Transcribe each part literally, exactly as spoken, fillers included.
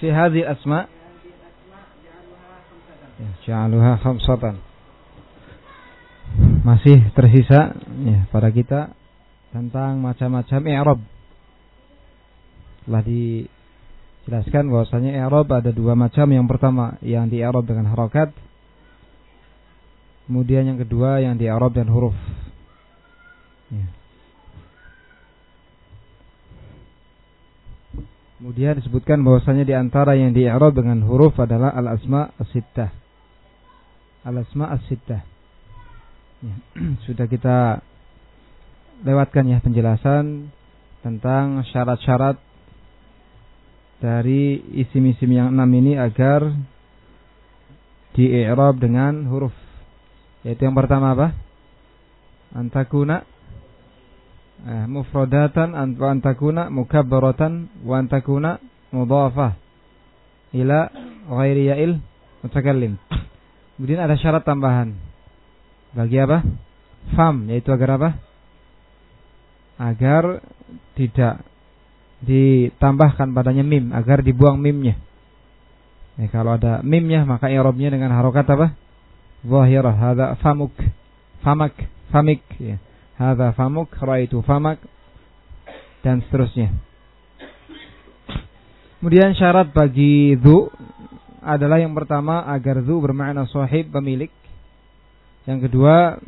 fi hadhihi asma ya, ja'aluha khamsatan. Masih tersisa ya pada kita tentang macam-macam i'rab. Telah dijelaskan bahwasanya i'rab ada dua macam. Yang pertama yang di i'rab dengan harakat, kemudian yang kedua yang di i'rab dan huruf ya. Kemudian disebutkan bahwasanya di antara yang di i'rab dengan huruf adalah al-asma as-sittah. Al-asma as-sittah ya. Sudah kita lewatkan ya penjelasan tentang syarat-syarat dari isim-isim yang enam ini agar di-i'rab dengan huruf. Yaitu yang pertama apa? Antakuna eh, mufradatan wa antakuna mukabbaratan wa antakuna mudhafah ila ghairi ya'il mutakallim. Kemudian ada syarat tambahan. Bagi apa? Fam, yaitu agar apa? Agar tidak ditambahkan padanya mim, agar dibuang mimnya. Ya, kalau ada mimnya maka i'rabnya dengan harokat apa? Zahirah. Hadza famuk, famak, famik. Ya. Hadza famuk, raitu famak, dan seterusnya. Kemudian syarat bagi dzu adalah yang pertama agar dzu bermakna sahib, pemilik. Yang kedua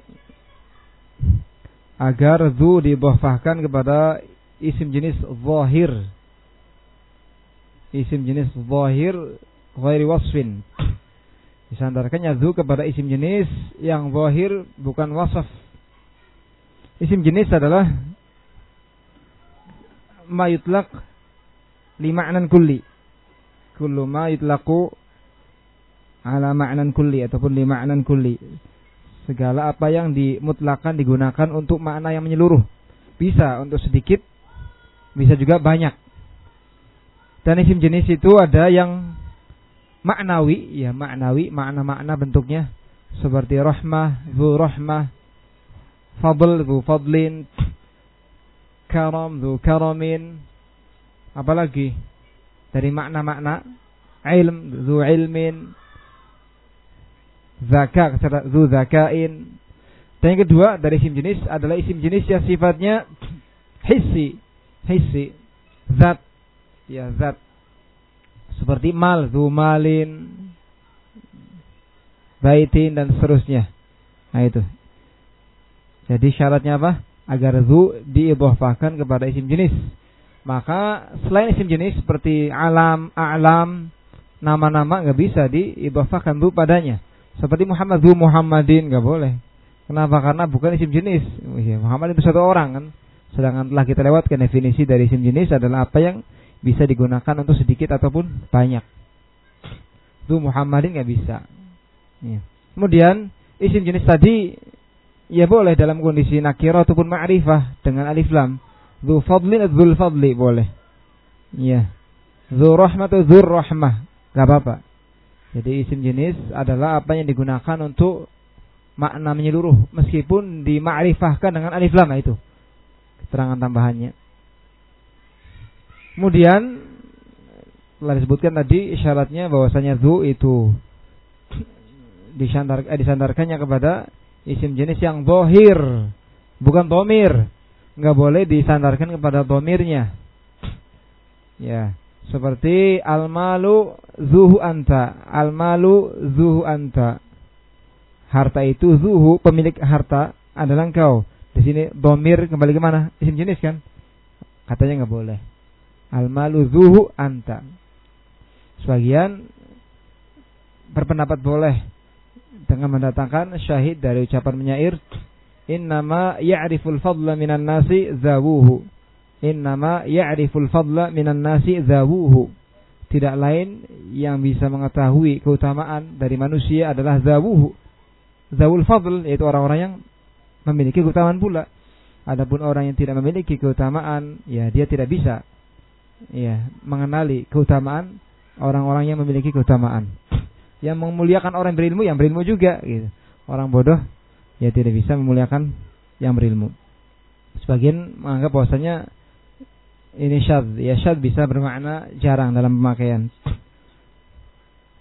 agar dzu didhafahkan kepada isim jenis zahir. Isim jenis zahir ghairi wasfin. Disandarkannya dzu kepada isim jenis yang zahir bukan wasaf. Isim jenis adalah ma yutlaq li ma'nan kulli. Kullu ma yutlaqu ala ma'nan kulli ataupun li ma'nan kulli. Segala apa yang dimutlakan digunakan untuk makna yang menyeluruh. Bisa untuk sedikit, bisa juga banyak. Dan isim jenis itu ada yang maknawi, ya maknawi, makna-makna bentuknya seperti rahmah, dzu rahmah, fadl, dzu fadlin, karam, dzu karamin. Apalagi dari makna-makna ilm, dzu ilmin, zaka, dzu zakain. Dan yang kedua dari isim jenis adalah isim jenis yang sifatnya hissi, hissi, zat, ya zat. Seperti mal, dzu malin, baitin, dan seterusnya. Nah itu. Jadi syaratnya apa? Agar dzu diidhafahkan kepada isim jenis. Maka selain isim jenis seperti alam, a'lam, nama-nama nggak bisa diidhafahkan dzu padanya. Seperti Muhammad, dzu Muhammadin nggak boleh. Kenapa? Karena bukan isim jenis. Oh iya, Muhammad itu satu orang kan. Sedangkan telah kita lewatkan definisi dari isim jenis adalah apa yang bisa digunakan untuk sedikit ataupun banyak. Dzu Muhammadin nggak bisa. Ya. Kemudian isim jenis tadi ya boleh dalam kondisi nakirah ataupun ma'rifah dengan alif lam. Dzu fadlin, dzul fadli boleh. Ya. Dzu rahmah, dzur rahmah nggak apa-apa. Jadi isim jenis adalah apa yang digunakan untuk makna menyeluruh meskipun dimakrifahkan dengan alif lam, itu keterangan tambahannya. Kemudian telah disebutkan tadi syaratnya bahwasanya dzu itu disandar, eh, disandarkannya kepada isim jenis yang zahir, bukan dhamir. Enggak boleh disandarkan kepada dhamirnya. Ya. Seperti al-malu zuhu anta, al-malu zuhu anta. Harta itu zuhu, pemilik harta adalah engkau. Di sini dhamir kembali ke mana? Isim jenis kan? Katanya enggak boleh. Al-malu zuhu anta. Sebagian berpendapat boleh dengan mendatangkan syahid dari ucapan penyair, innama ya'riful fadla minan nasi zawuhu. Innama ya'riful fadla minan nasi zawuhu. Tidak lain yang bisa mengetahui keutamaan dari manusia adalah zawuhu. Zawul fadl, yaitu orang-orang yang memiliki keutamaan pula. Adapun orang yang tidak memiliki keutamaan, ya dia tidak bisa ya mengenali keutamaan orang-orang yang memiliki keutamaan. Yang memuliakan orang berilmu, yang berilmu juga gitu. Orang bodoh ya tidak bisa memuliakan yang berilmu. Sebagian menganggap bahwasanya ini syadz, ya syadz bisa bermakna jarang dalam pemakaian.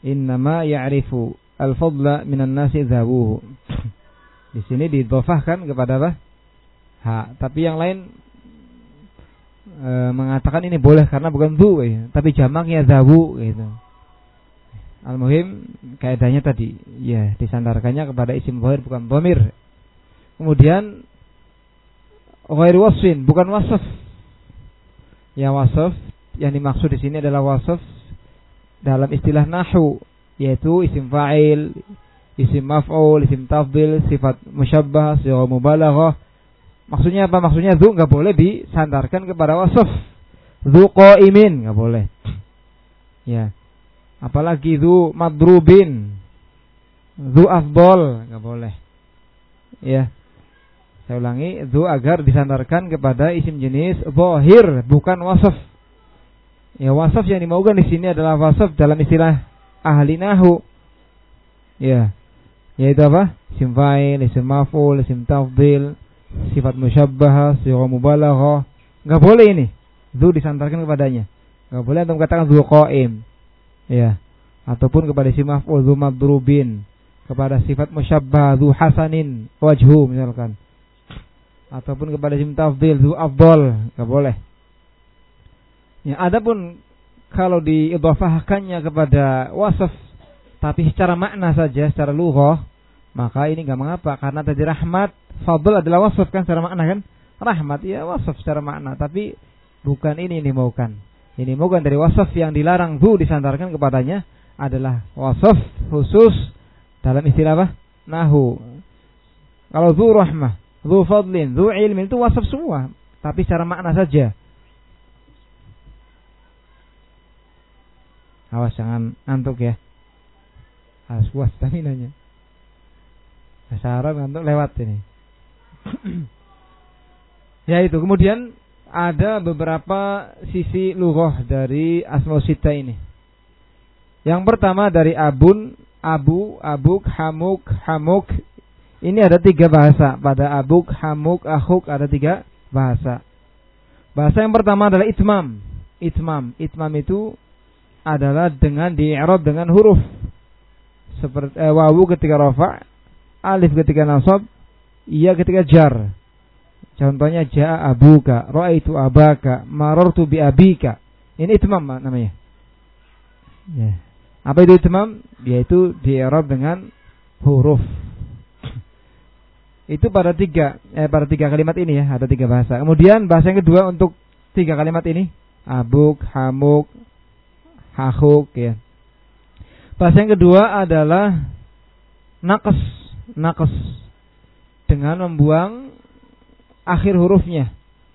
innama ya'rifu al-fadla minan nasi dzawuhu. Di sini didhofahkan kepada apa? Ha, tapi yang lain e, mengatakan ini boleh karena bukan dzu, ya, tapi jamaknya dzawu gitu. Al-muhim kaidahnya tadi ya disandarkannya kepada isim dhahir bukan dhamir. Kemudian ghairu wasfin, bukan wasf. Ya wasf yang dimaksud di sini adalah wasf dalam istilah nahwu, yaitu isim fa'il, isim maf'ul, isim tafdhil, sifat musyabbah, sigha mubalaghah. Maksudnya apa? Maksudnya dzu enggak boleh disandarkan kepada wasf. Dzu qa'imin enggak boleh. Ya. Apalagi dzu madrubin, dzu afdal enggak boleh. Ya. Saya ulangi, dzu agar disandarkan kepada isim jenis zahir bukan wasf. Ya, wasf yang dimaukan di sini adalah wasf dalam istilah ahli nahwu. Ya. Yaitu apa? Isim fa'il, isim maf'ul, isim tafdhil, sifat musyabbah, sigha mubalaghah. Enggak boleh ini. Dzu disandarkan kepadanya. Enggak boleh untuk katakan dzu qa'im. Ya. Ataupun kepada isim maf'ul dzu madrubin, kepada sifat musyabbah dzu hasanin wajhu misalkan. Ataupun kepada isim tafdhil dzu afdal, enggak boleh. Ya, adapun kalau diidhafahkannya kepada wasf tapi secara makna saja, secara lughah, maka ini enggak mengapa karena tadi rahmat, fadl adalah wasf kan secara makna kan? Rahmat ya wasf secara makna, tapi bukan ini yang dimaukan. Ini bukan dari wasf yang dilarang dzu disandarkan kepadanya adalah wasf khusus dalam istilah apa? Nahwu. Kalau dzu rahmah, dzu fadlin, dzu ilmin itu wasf semua, tapi secara makna saja. Awas jangan ngantuk ya. Harus puas staminanya. Bahasa Arab ngantuk lewat ini. Ya itu. Kemudian ada beberapa sisi lughah dari asmaul sittah ini. Yang pertama dari abun, abu, abuk, hamuk, hamuk. Ini ada tiga bahasa. Pada abuk, hamuk, akhuk ada tiga bahasa. Bahasa yang pertama adalah itmam. Itmam. Itmam itu adalah dengan di-i'rab dengan huruf. Seperti eh, wawu ketika rafa', alif ketika nasab, iya ketika jar. Contohnya ja'a abuka, ra'aitu abaka, marartu bi abika. Ini itmam namanya. Ya. Apa itu itmam? Yaitu di-i'rab dengan huruf. Itu pada tiga eh pada tiga kalimat ini ya, ada tiga bahasa. Kemudian bahasa yang kedua untuk tiga kalimat ini, abuk, hamuk, hakhuk ya. Bahasa yang kedua adalah naqas, naqas dengan membuang akhir hurufnya.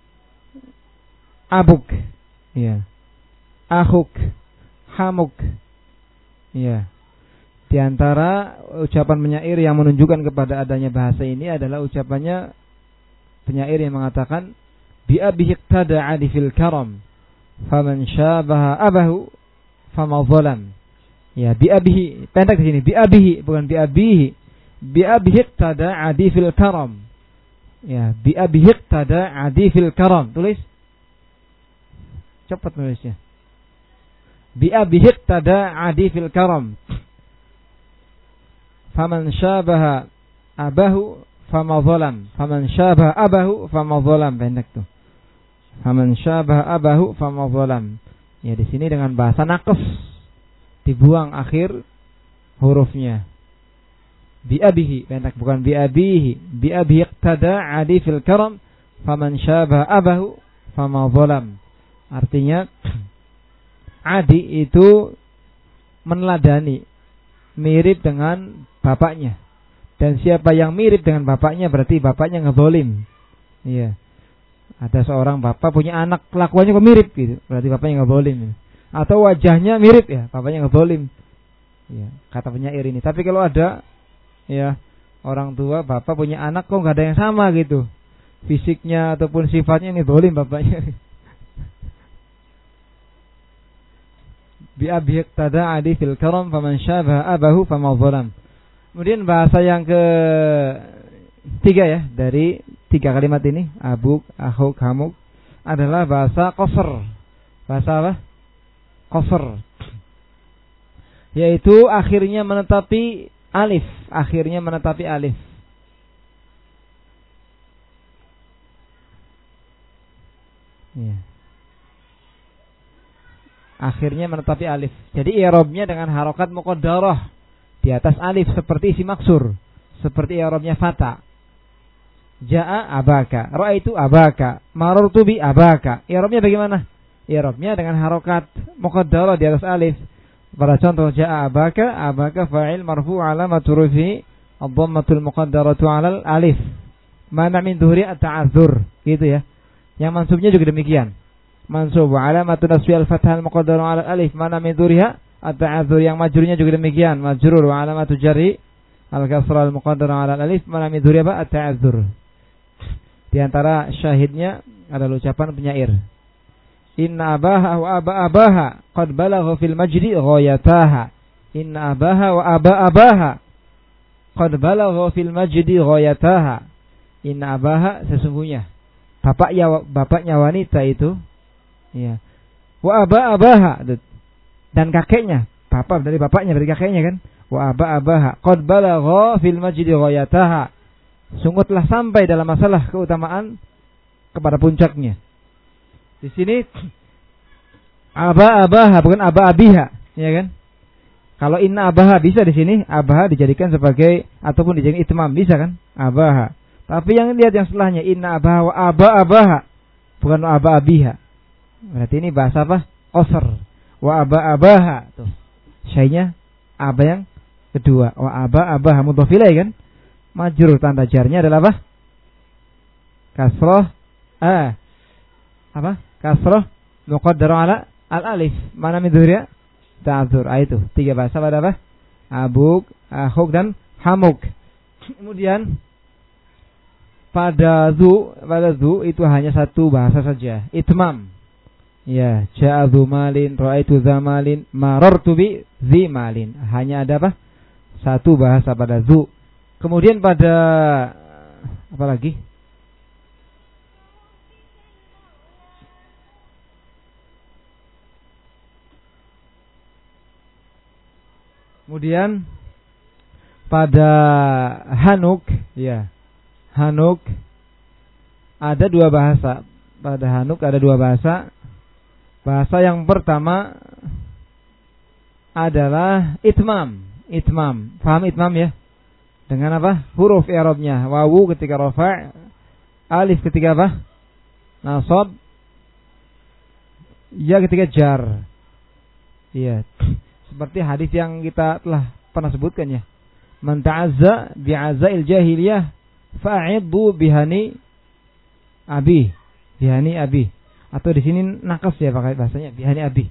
Abuk ya. Akhuk, hamuk ya. Di antara ucapan penyair yang menunjukkan kepada adanya bahasa ini adalah ucapannya penyair yang mengatakan bi abihi iqtada'a fil karam faman syabaha abahu fama zalam. Ya, bi abihi, pendek di sini, bi abihi bukan bi abihi. Bi abihi iqtada'a fil karam. Ya, bi abihi iqtada'a fil karam. Tulis. Cepat nulisnya. Bi abihi iqtada'a fil karam. Faman syabaha abahu fama zalam. Faman syabaha abahu fama zalam, pendek tuh. Faman syabaha abahu fama zalam. Ya, di sini dengan bahasa naqas, dibuang akhir hurufnya. Bi abihi, pendek bukan bi abihi. Bi abihi iqtada'a fil karam faman syabaha abahu fama zalam. Artinya adi itu meneladani, mirip dengan bapaknya. Dan siapa yang mirip dengan bapaknya berarti bapaknya ngezolim. Iya. Ada seorang bapak punya anak kelakuannya kok mirip gitu, berarti bapaknya ngezolim. Atau wajahnya mirip ya, bapaknya ngezolim. Iya, kata penyair ini. Tapi kalau ada ya orang tua bapak punya anak kok nggak ada yang sama gitu, fisiknya ataupun sifatnya ini zolim bapaknya. Bi abi iqtada'a fil karam faman syabaha abahu fama zalam. Kemudian bahasa yang ke tiga ya dari tiga kalimat ini, abuk, akhuk, hamuk, adalah bahasa qasr. Bahasa apa? Qasr. yaitu akhirnya menetapi alif, akhirnya menetapi alif. Ya. Akhirnya menetapi alif. Jadi i'rabnya dengan harokat muqaddarah di atas alif seperti isi maksur, seperti i'rabnya fata. Ja'a abaka, ra'aitu abaka, marartu bi abaka. I'rabnya bagaimana? I'rabnya dengan harokat muqaddarah di atas alif. Pada contoh ja'a abaka, abaka fa'il marfu' alamatu raf'i ad-dhammatul muqaddaratu 'alal alif. Mana min dhuhri at-ta'azzur, gitu ya. Yang mansubnya juga demikian. Mansub alamatu nasbi al-fathah al-muqaddarah 'alal alif, mana min dhuhriha at-ta'azzur. Yang majrurnya juga demikian, majrur wa alamatu jarri al-kasrah al-muqaddarah 'alal alif, mana min dhuhriha at-ta'azzur. Di antara syahidnya adalah ucapan penyair. Inna abaha wa aba abaha qad balagha fil majdi ghayataha. Inna abaha wa aba abaha qad balagha fil majdi ghayataha. Inna abaha, sesungguhnya bapaknya bapaknya wanita itu, ya. Wa aba abaha, dan kakeknya, bapak dari bapaknya dari kakeknya kan. Wa aba abaha qad balagha fil majdi ghayataha. Sungguh telah sampai dalam masalah keutamaan kepada puncaknya. Di sini aba abaha bukan aba abiha, ya kan? Kalau inna abaha bisa di sini abaha dijadikan sebagai ataupun dijadikan itmam bisa kan? Abaha. Tapi yang lihat yang setelahnya inna abaha wa aba abaha bukan aba abiha. Berarti ini bahasa apa? Qasr. Wa aba abaha tuh. Syai'nya aba yang kedua. Wa aba abaha mudhaf ilaih kan? Majrur tanda jarnya adalah apa? Kasrah ah apa? Kasrah muqaddarah ala al-alif. Mana min dhuhriya? Ta'dzur. Ah, itu tiga bahasa pada apa? Abuk, akhuk dan hamuk. Kemudian pada zu, pada zu itu hanya satu bahasa saja, itmam. Ya, ja'a dzu malin, ra'aitu dza malin, marartu bi dzi malin. Hanya ada apa? Satu bahasa pada zu. Kemudian pada apa lagi? Kemudian pada hanuk, ya. Hanuk ada dua bahasa. Pada hanuk ada dua bahasa. Bahasa yang pertama adalah itmam. Itmam. Paham itmam ya? Dengan apa? Huruf i'rabnya. Wawu ketika rafa', alif ketika apa? Nasab, ya ketika jar. Iya. Seperti hadis yang kita telah pernah sebutkan ya. Man ta'azza bi'azail jahiliyah fa'iddu bihani abi. Bihani abi. Atau di sini nakas ya pakai bahasanya bihani abi.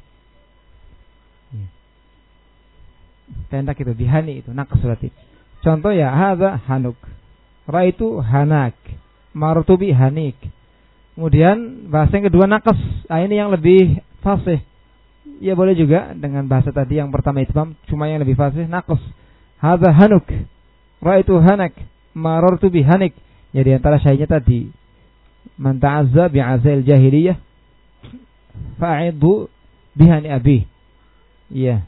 Pendek itu bihani itu nakas berarti. Contoh ya, hadza hanuk, ra'aitu hanak, marartu bi hanik. Kemudian bahasa yang kedua naqas. Ah, ini yang lebih fasih. Ya boleh juga dengan bahasa tadi yang pertama itmam, cuma yang lebih fasih naqas. Hadza hanuk, ra'aitu hanak, marartu bi hanik. Ya di antara syai'nya tadi man ta'azza bi'azail jahiliyah fa'idhu bihani abi. Iya.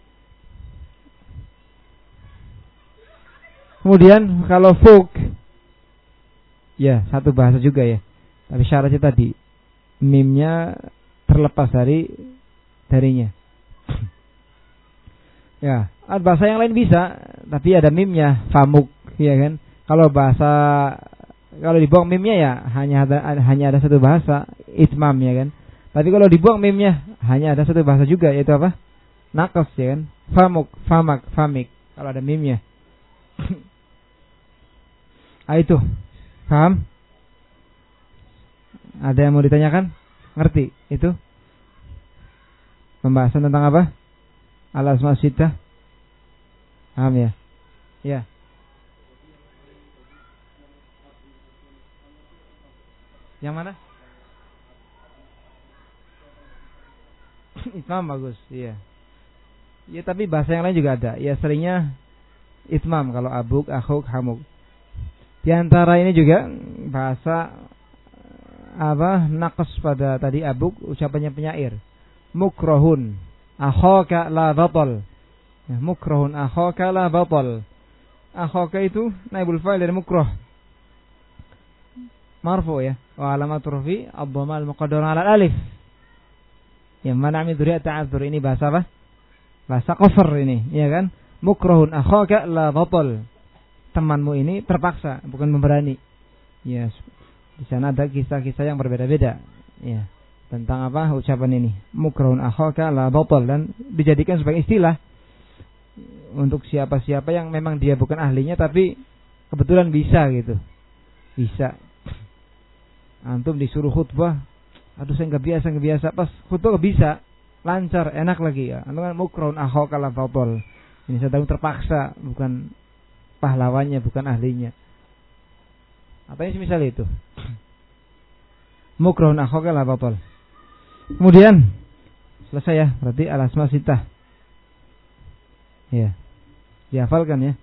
Kemudian kalau fuk, ya satu bahasa juga ya. Tapi syaratnya tadi mimnya terlepas dari darinya. Ya, bahasa yang lain bisa, tapi ada mimnya, famuk, ya kan? Kalau bahasa kalau dibuang mimnya ya hanya ada hanya ada satu bahasa, itmam ya kan. Tapi kalau dibuang mimnya hanya ada satu bahasa juga, yaitu apa? Naqas ya kan? Famuk, famak, famik. Kalau ada mimnya. Ah itu, paham? Ada yang mau ditanyakan? Ngerti itu? Pembahasan tentang apa? Al-asma sittah. Paham ya? Ya. Yang mana? Itmam bagus, iya. Ya tapi bahasa yang lain juga ada. Ya seringnya itmam kalau abuk, akhuk, hamuk. Di antara ini juga bahasa apa? Naqas pada tadi abuk, ucapannya penyair. Mukrohun, akhaka la batal. Ya, mukrahun akhaka la batal. Akhaka itu naibul fa'il dari mukrah. Marfu ya. Wa alamat rufi ad-dhamma al-muqaddara 'ala al-alif. Yang mana min dzurriyyat ta'adzur, ini bahasa apa? Bahasa qasr ini, ya kan? Mukrahun akhaka la batal. Temanmu ini terpaksa, bukan memberani. Ya, di sana ada kisah-kisah yang berbeda-beda. Ya. Tentang apa ucapan ini? Mukrahun akhaka la batal, dan dijadikan sebagai istilah untuk siapa-siapa yang memang dia bukan ahlinya tapi kebetulan bisa gitu. Bisa. Antum disuruh khutbah, aduh saya nggak biasa nggak biasa, pas khutbah bisa, lancar, enak lagi ya. Antum kan mukrahun akhaka la batal. Ini sedang terpaksa, bukan pahlawannya, bukan ahlinya. Apa ini misal itu? Mukrahun akhaka la batal. Kemudian selesai ya, berarti al-asma sittah. Ya. Dihafalkan ya.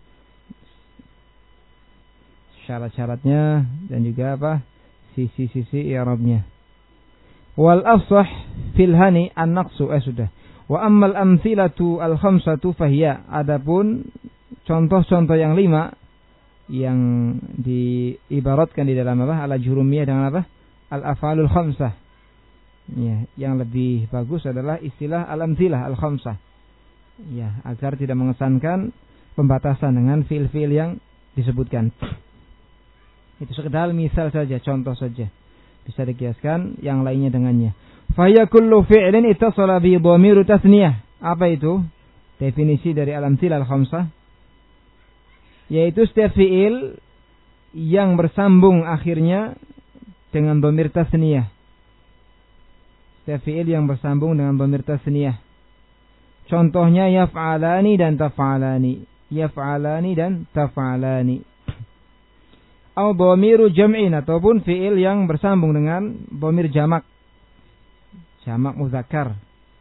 Syarat-syaratnya dan juga apa? Sisi-sisi i'rabnya. Wal afsah fil hani an-naqsu, eh sudah. Wa ammal amthilatu al-khamsatu fahiya, adapun contoh-contoh yang lima yang diibaratkan di dalam apa? Ala jurumiyah dengan apa? Al-af'alul khamsah. Ya, yang lebih bagus adalah istilah al-amthilah al-khamsah. Ya, agar tidak mengesankan pembatasan dengan fiil-fiil yang disebutkan. Itu sekedar misal saja, contoh saja. Bisa dikiaskan yang lainnya dengannya. Fa ya kullu fi'lin ittasala bi dhamiru tasniyah. Apa itu? Definisi dari al-amthilah al-khamsah, yaitu setiap fiil yang bersambung akhirnya dengan dhamir tasniyah. Setiap fiil yang bersambung dengan dhamir tasniyah. Contohnya yaf'alani dan taf'alani. Yaf'alani dan taf'alani. Atau dhamiru jam'in, ataupun fiil yang bersambung dengan dhamir jamak. Jamak muzakkar.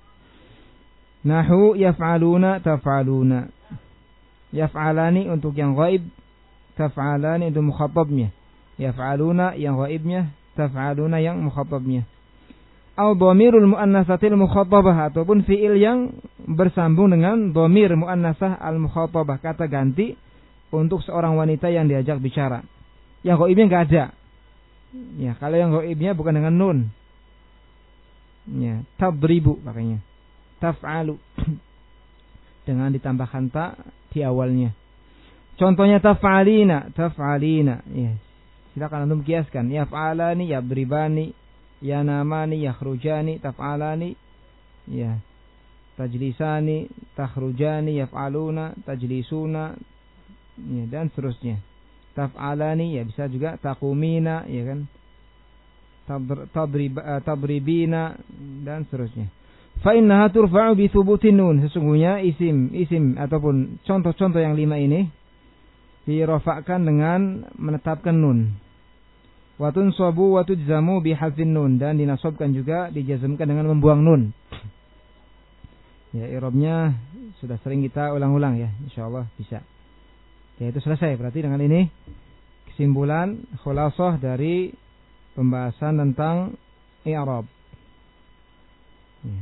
Nahu yaf'aluna taf'aluna. Yaf'alani untuk yang ghaib, taf'alani untuk mukhatabnya. Yaf'aluna yang ghaibnya, taf'aluna yang mukhatabnya. Au dhamirul muannasatil mukhatabah, ataupun fiil yang bersambung dengan dhamir muannasah al mukhatabah, kata ganti untuk seorang wanita yang diajak bicara. Yang ghaibnya enggak ada. Ya, kalau yang ghaibnya bukan dengan nun. Ya, tadribu makanya. Taf'alu dengan ditambahkan ta di awalnya. Contohnya taf'alina, taf'alina. Ya. Silakan antum kiaskan. Yaf'alani, yadribani, yanamani, yakhrujani, taf'alani, ya, tajlisani, takhrujani, yaf'aluna, tajlisuna, ya, dan seterusnya. Taf'alani, ya, bisa juga taqumina, ya kan, tadrib, tadribina, dan seterusnya. Fa innaha turfa'u bi thubutin nun. Sesungguhnya isim, isim ataupun contoh-contoh yang lima ini dirafa'kan dengan menetapkan nun. Wa tunsabu wa tujzamu bi hadzfin nun, dan dinasabkan juga dijazmkan dengan membuang nun. Ya, i'rabnya sudah sering kita ulang-ulang ya, insyaallah bisa. Ya, itu selesai. Berarti dengan ini kesimpulan khulasah dari pembahasan tentang i'rab. Ya.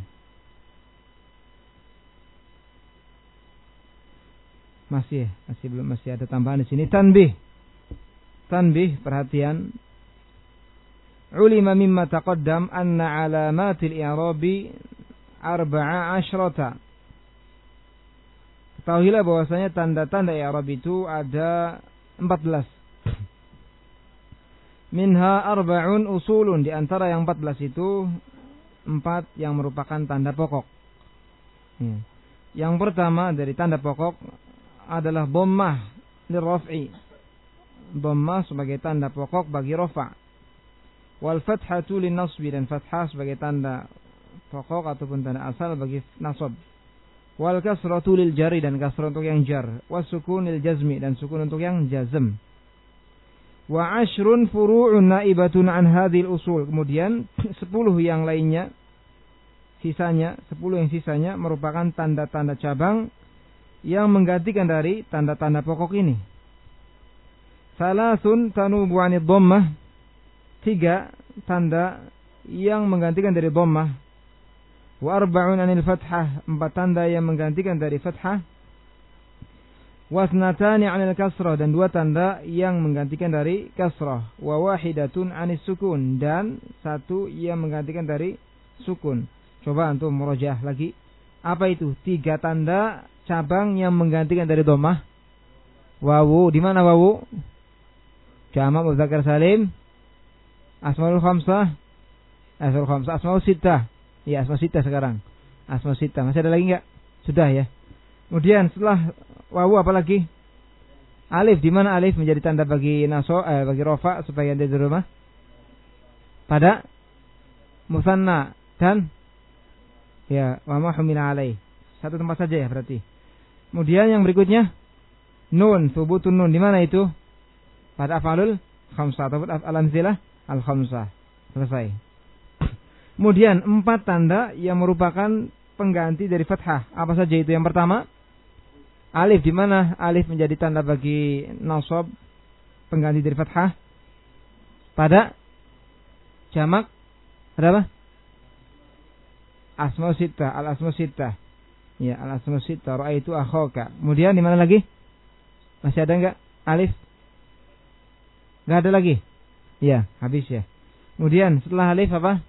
Masih masih belum masih ada tambahan di sini. Tanbih. Tanbih, perhatian. Ulima mimma taqaddam anna alamatil i'rabi arba'a asyrata. Ketahuilah bahwasanya tanda-tanda i'rab itu ada empat belas. Minha arba'un usulun, di antara yang empat belas itu empat yang merupakan tanda pokok. Ya. Yang pertama dari tanda pokok adalah dhammah lirraf'i. Dhammah sebagai tanda pokok bagi rafa'. Wal fathatu linnasbi, dan fathah sebagai tanda pokok ataupun tanda asal bagi nasab. Wal kasratu lil jari, dan kasrah untuk yang jar. Was sukun lil jazmi, dan sukun untuk yang jazm. Wa ashrun furu'un naibatun an hadhil usul. Kemudian sepuluh yang lainnya, sisanya, sepuluh yang sisanya merupakan tanda-tanda cabang yang menggantikan dari tanda-tanda pokok ini. Salasun tanubu anid dhammah, tiga tanda yang menggantikan dari dhammah. Wa arba'un anil fathah, empat tanda yang menggantikan dari fathah. Wasnatani 'anil kasrah, dan dua tanda yang menggantikan dari kasrah. Wa wahidatun 'anis sukun, dan satu yang menggantikan dari sukun. Coba antum murojaah lagi. Apa itu? Tiga tanda cabang yang menggantikan dari dhammah. Wawu, di mana wawu? Jamak muzakkar salim. Asmaul khamsah. Asmaul khamsah, asmaul sittah. Ya, asmaul sittah sekarang. Asmaul sittah. Masih ada lagi enggak? Sudah ya. Kemudian setelah wawu apa lagi? Alif, di mana alif menjadi tanda bagi naso eh, bagi rofa sebagian dari rumah? Pada musanna dan ya wa ma humila alaih. Satu tempat saja ya berarti. Kemudian yang berikutnya nun, subutun nun, di mana itu? Pada af'alul khamsah atau al-amtsilah al-khamsah. Selesai. Kemudian empat tanda yang merupakan pengganti dari fathah. Apa saja itu? Yang pertama, alif, di mana alif menjadi tanda bagi nasab pengganti dari fathah? Pada jamak ada apa? Asma sittah, al asma sittah. Ya, al asma sittah, ra'aitu akhaka. Kemudian di mana lagi? Masih ada enggak alif? Enggak ada lagi. Ya, habis ya. Kemudian setelah alif apa?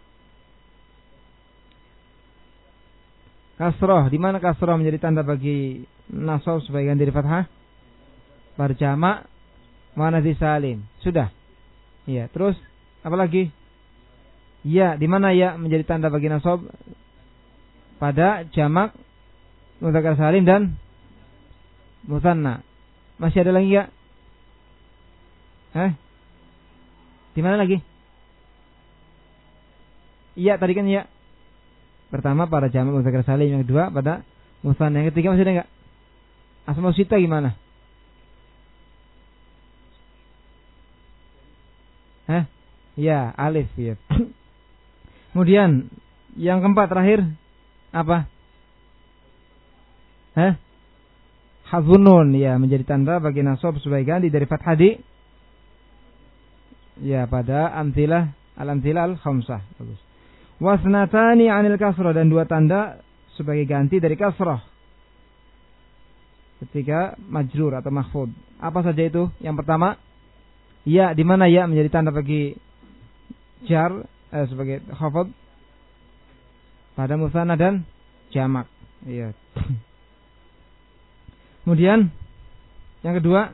Kasroh, di mana kasroh menjadi tanda bagi nasab sebagai ganti dari fathah? Pada jamak muannats salim. Sudah. Iya, terus apa lagi? Ya, di mana ya menjadi tanda bagi nasab? Pada jamak mudzakkar salim dan musanna. Masih ada lagi enggak? Hah? Di mana lagi? Iya, tadi kan ya. Pertama pada jamak mudzakkar salim, yang kedua pada musanna, yang ketiga masih ada enggak? Asma sittah gimana? Hah? Ya, alif ya. Kemudian yang keempat terakhir apa? Hah? Hadzfun nun, ya, menjadi tanda bagi nasab sebagai ganti dari fathah di ya pada amtsilah al-amtsilah al-khamsah. Bagus. Wasnatani 'anil kasrah, dan dua tanda sebagai ganti dari kasrah ketika majrur atau mahfud. Apa saja itu? Yang pertama, ya, di mana ya menjadi tanda bagi jar eh, sebagai khafad pada musanna dan jamak. Iya. Kemudian yang kedua,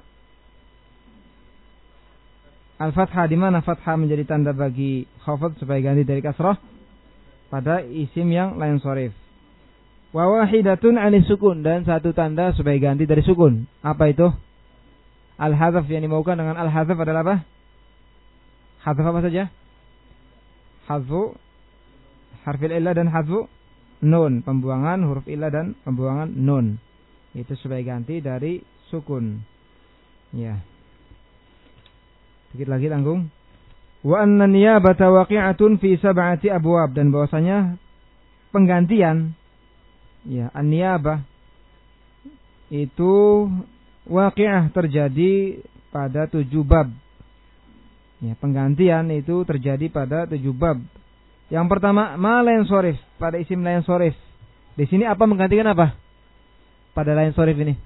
al-fathah, di mana fathah menjadi tanda bagi khafad sebagai ganti dari kasrah pada isim yang lain sharif. Wa wahidatun 'anis sukun, dan satu tanda sebagai ganti dari sukun. Apa itu? Al-hadzf, yang dimaukan dengan al-hadzf adalah apa? Hadzf apa saja? Hadzfu harfil illah dan hadzfu nun, pembuangan huruf illah dan pembuangan nun. Itu sebagai ganti dari sukun. Ya. Sedikit lagi tanggung. Wa anna niyabata waqi'atun fi sab'ati abwab, dan bahwasanya penggantian ya an-niyabah itu waqi'ah terjadi pada tujuh bab. Ya, penggantian itu terjadi pada tujuh bab. Yang pertama, ma lain sharif, pada isim lain sharif. Di sini apa menggantikan apa? Pada lain sharif ini.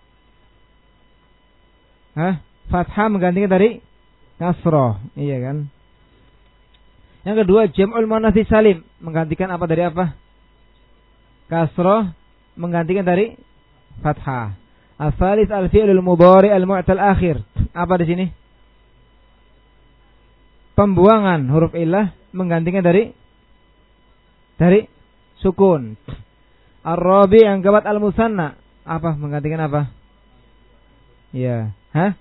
Hah? Fathah menggantikan dari kasrah, iya kan? Yang kedua, jam'ul muannats salim, menggantikan apa dari apa? Kasrah menggantikan dari fathah. As-salis al-fi'lul mudhari al-mu'tal akhir. Apa di sini? Pembuangan huruf illah menggantikan dari dari sukun. Ar-rabi, yang keempat al-musanna. Apa menggantikan apa? Ya, hah?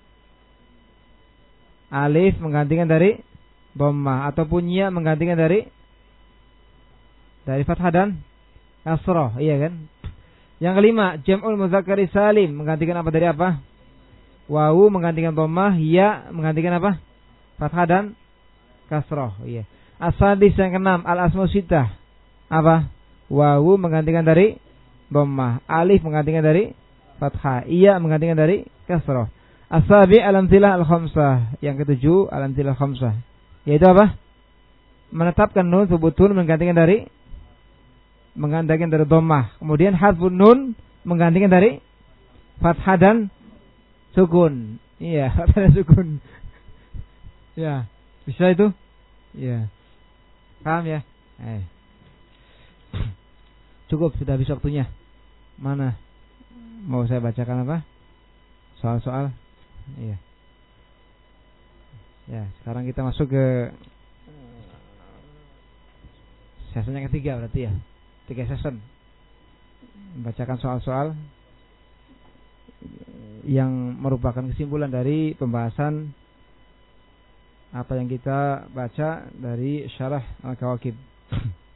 Alif menggantikan dari dhammah, ataupun ya menggantikan dari dari fathah dan kasrah, iya kan? Yang kelima, jam'ul mudzakkar salim, menggantikan apa dari apa? Wawu menggantikan dhammah, ya menggantikan apa? Fathah dan kasrah, iya. As-sadis, yang keenam, al-asma sittah. Apa? Wawu menggantikan dari dhammah, alif menggantikan dari fathah, iya menggantikan dari kasrah. As-sabi al-amtsilah al-khamsah, yang ketujuh al-amtsilah al-khamsah, yaitu apa? Menetapkan nun subutun menggantikan dari menggantikan dari dhammah. Kemudian hadzfun nun menggantikan dari fathah dan Sukun. Iya, fathahnya sukun. Ya, bisa itu? Iya. Paham ya? Eh. Cukup, sudah habis waktunya. Mana? Mau saya bacakan apa? Soal-soal? Iya. Ya, sekarang kita masuk ke sesi yang ketiga berarti ya. Tiga season. Membacakan soal-soal yang merupakan kesimpulan dari pembahasan apa yang kita baca dari Syarah Al-Kawakib.